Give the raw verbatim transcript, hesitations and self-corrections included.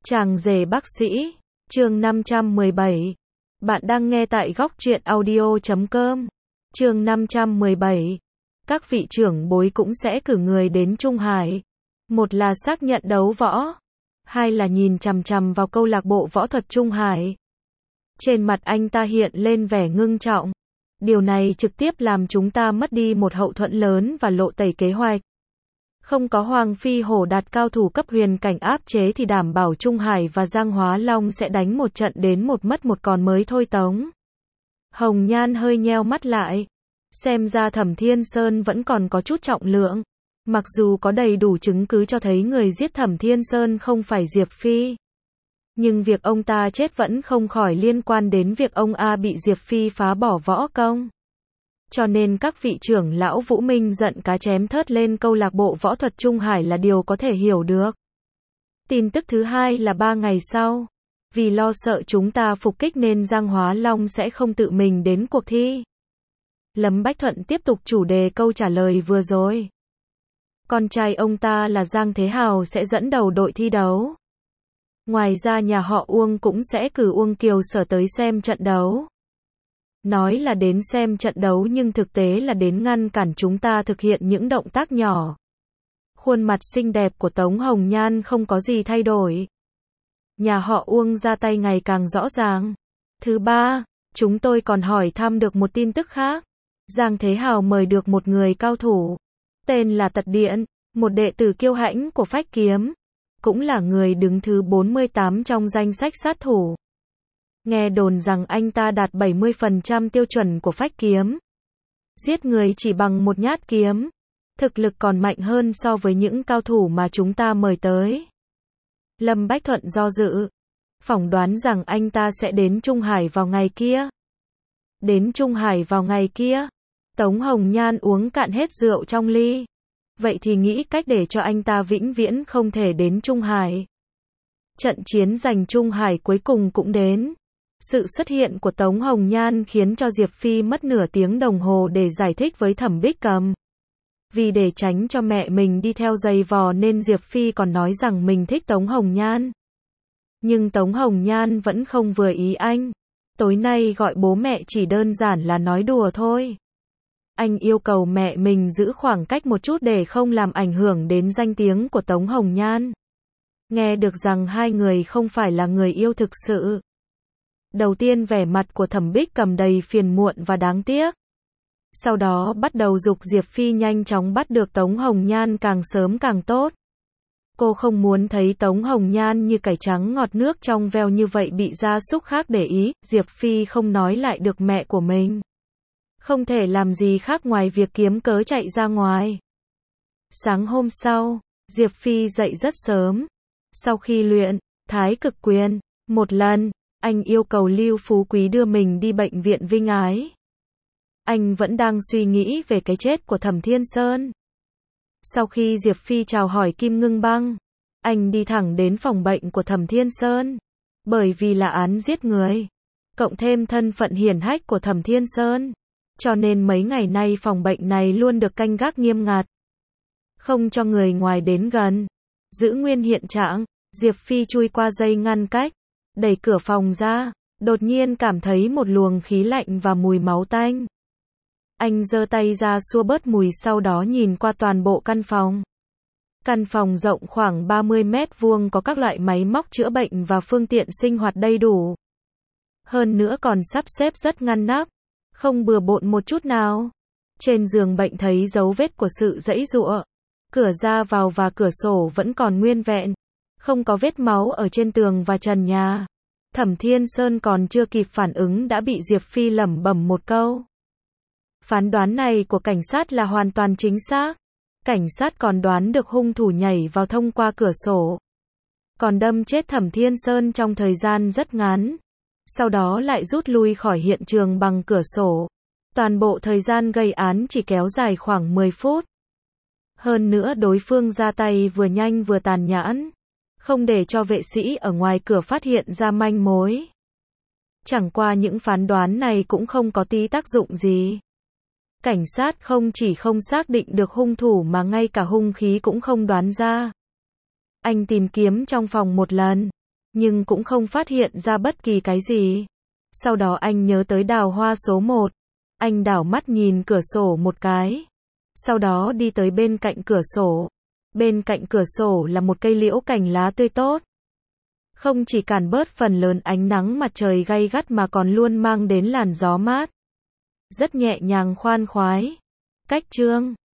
Chàng rể bác sĩ, chương năm trăm mười bảy. Bạn đang nghe tại góc truyện audio chấm com. Chương năm trăm mười bảy. Các vị trưởng bối cũng sẽ cử người đến Trung Hải. Một là xác nhận đấu võ, hai là nhìn chằm chằm vào câu lạc bộ võ thuật Trung Hải. Trên mặt anh ta hiện lên vẻ ngưng trọng. Điều này trực tiếp làm chúng ta mất đi một hậu thuẫn lớn và lộ tẩy kế hoạch. Không có Hoàng Phi Hổ đạt cao thủ cấp huyền cảnh áp chế thì đảm bảo Trung Hải và Giang Hóa Long sẽ đánh một trận đến một mất một còn mới thôi Tống. Hồng Nhan hơi nheo mắt lại. Xem ra Thẩm Thiên Sơn vẫn còn có chút trọng lượng. Mặc dù có đầy đủ chứng cứ cho thấy người giết Thẩm Thiên Sơn không phải Diệp Phi. Nhưng việc ông ta chết vẫn không khỏi liên quan đến việc ông A bị Diệp Phi phá bỏ võ công. Cho nên các vị trưởng lão Vũ Minh giận cá chém thớt lên câu lạc bộ võ thuật Trung Hải là điều có thể hiểu được. Tin tức thứ hai là ba ngày sau, vì lo sợ chúng ta phục kích nên Giang Hóa Long sẽ không tự mình đến cuộc thi. Lâm Bách Thuận tiếp tục chủ đề câu trả lời vừa rồi. Con trai ông ta là Giang Thế Hào sẽ dẫn đầu đội thi đấu. Ngoài ra nhà họ Uông cũng sẽ cử Uông Kiều Sở tới xem trận đấu. Nói là đến xem trận đấu nhưng thực tế là đến ngăn cản chúng ta thực hiện những động tác nhỏ. Khuôn mặt xinh đẹp của Tống Hồng Nhan không có gì thay đổi. Nhà họ Uông ra tay ngày càng rõ ràng. Thứ ba, chúng tôi còn hỏi thăm được một tin tức khác. Giang Thế Hào mời được một người cao thủ. Tên là Tật Điện, một đệ tử kiêu hãnh của Phách Kiếm. Cũng là người đứng thứ bốn mươi tám trong danh sách sát thủ. Nghe đồn rằng anh ta đạt bảy mươi phần trăm tiêu chuẩn của Phách Kiếm. Giết người chỉ bằng một nhát kiếm. Thực lực còn mạnh hơn so với những cao thủ mà chúng ta mời tới. Lâm Bách Thuận do dự. Phỏng đoán rằng anh ta sẽ đến Trung Hải vào ngày kia. Đến Trung Hải vào ngày kia. Tống Hồng Nhan uống cạn hết rượu trong ly. Vậy thì nghĩ cách để cho anh ta vĩnh viễn không thể đến Trung Hải. Trận chiến giành Trung Hải cuối cùng cũng đến. Sự xuất hiện của Tống Hồng Nhan khiến cho Diệp Phi mất nửa tiếng đồng hồ để giải thích với Thẩm Bích Cầm. Vì để tránh cho mẹ mình đi theo giày vò nên Diệp Phi còn nói rằng mình thích Tống Hồng Nhan. Nhưng Tống Hồng Nhan vẫn không vừa ý anh. Tối nay gọi bố mẹ chỉ đơn giản là nói đùa thôi. Anh yêu cầu mẹ mình giữ khoảng cách một chút để không làm ảnh hưởng đến danh tiếng của Tống Hồng Nhan. Nghe được rằng hai người không phải là người yêu thực sự. Đầu tiên vẻ mặt của Thẩm Bích Cầm đầy phiền muộn và đáng tiếc. Sau đó bắt đầu giục Diệp Phi nhanh chóng bắt được Tống Hồng Nhan càng sớm càng tốt. Cô không muốn thấy Tống Hồng Nhan như cải trắng ngọt nước trong veo như vậy bị gia súc khác để ý. Diệp Phi không nói lại được mẹ của mình. Không thể làm gì khác ngoài việc kiếm cớ chạy ra ngoài. Sáng hôm sau, Diệp Phi dậy rất sớm. Sau khi luyện Thái Cực Quyền một lần, anh yêu cầu Lưu Phú Quý đưa mình đi bệnh viện Vinh Ái. Anh vẫn đang suy nghĩ về cái chết của Thẩm Thiên Sơn. Sau khi Diệp Phi chào hỏi Kim Ngưng Băng, anh đi thẳng đến phòng bệnh của Thẩm Thiên Sơn. Bởi vì là án giết người, cộng thêm thân phận hiển hách của Thẩm Thiên Sơn, cho nên mấy ngày nay phòng bệnh này luôn được canh gác nghiêm ngặt. Không cho người ngoài đến gần. Giữ nguyên hiện trạng, Diệp Phi chui qua dây ngăn cách, đẩy cửa phòng ra, đột nhiên cảm thấy một luồng khí lạnh và mùi máu tanh. Anh giơ tay ra xua bớt mùi sau đó nhìn qua toàn bộ căn phòng. Căn phòng rộng khoảng ba mươi mét vuông có các loại máy móc chữa bệnh và phương tiện sinh hoạt đầy đủ. Hơn nữa còn sắp xếp rất ngăn nắp, không bừa bộn một chút nào. Trên giường bệnh thấy dấu vết của sự giãy giụa. Cửa ra vào và cửa sổ vẫn còn nguyên vẹn. Không có vết máu ở trên tường và trần nhà. Thẩm Thiên Sơn còn chưa kịp phản ứng đã bị Diệp Phi lẩm bẩm một câu. Phán đoán này của cảnh sát là hoàn toàn chính xác. Cảnh sát còn đoán được hung thủ nhảy vào thông qua cửa sổ. Còn đâm chết Thẩm Thiên Sơn trong thời gian rất ngắn. Sau đó lại rút lui khỏi hiện trường bằng cửa sổ. Toàn bộ thời gian gây án chỉ kéo dài khoảng mười phút. Hơn nữa đối phương ra tay vừa nhanh vừa tàn nhẫn. Không để cho vệ sĩ ở ngoài cửa phát hiện ra manh mối. Chẳng qua những phán đoán này cũng không có tí tác dụng gì. Cảnh sát không chỉ không xác định được hung thủ mà ngay cả hung khí cũng không đoán ra. Anh tìm kiếm trong phòng một lần, nhưng cũng không phát hiện ra bất kỳ cái gì. Sau đó anh nhớ tới đào hoa số một. Anh đảo mắt nhìn cửa sổ một cái. Sau đó đi tới bên cạnh cửa sổ. Bên cạnh cửa sổ là một cây liễu cành lá tươi tốt. Không chỉ cản bớt phần lớn ánh nắng mặt trời gay gắt mà còn luôn mang đến làn gió mát. Rất nhẹ nhàng khoan khoái. Cách chương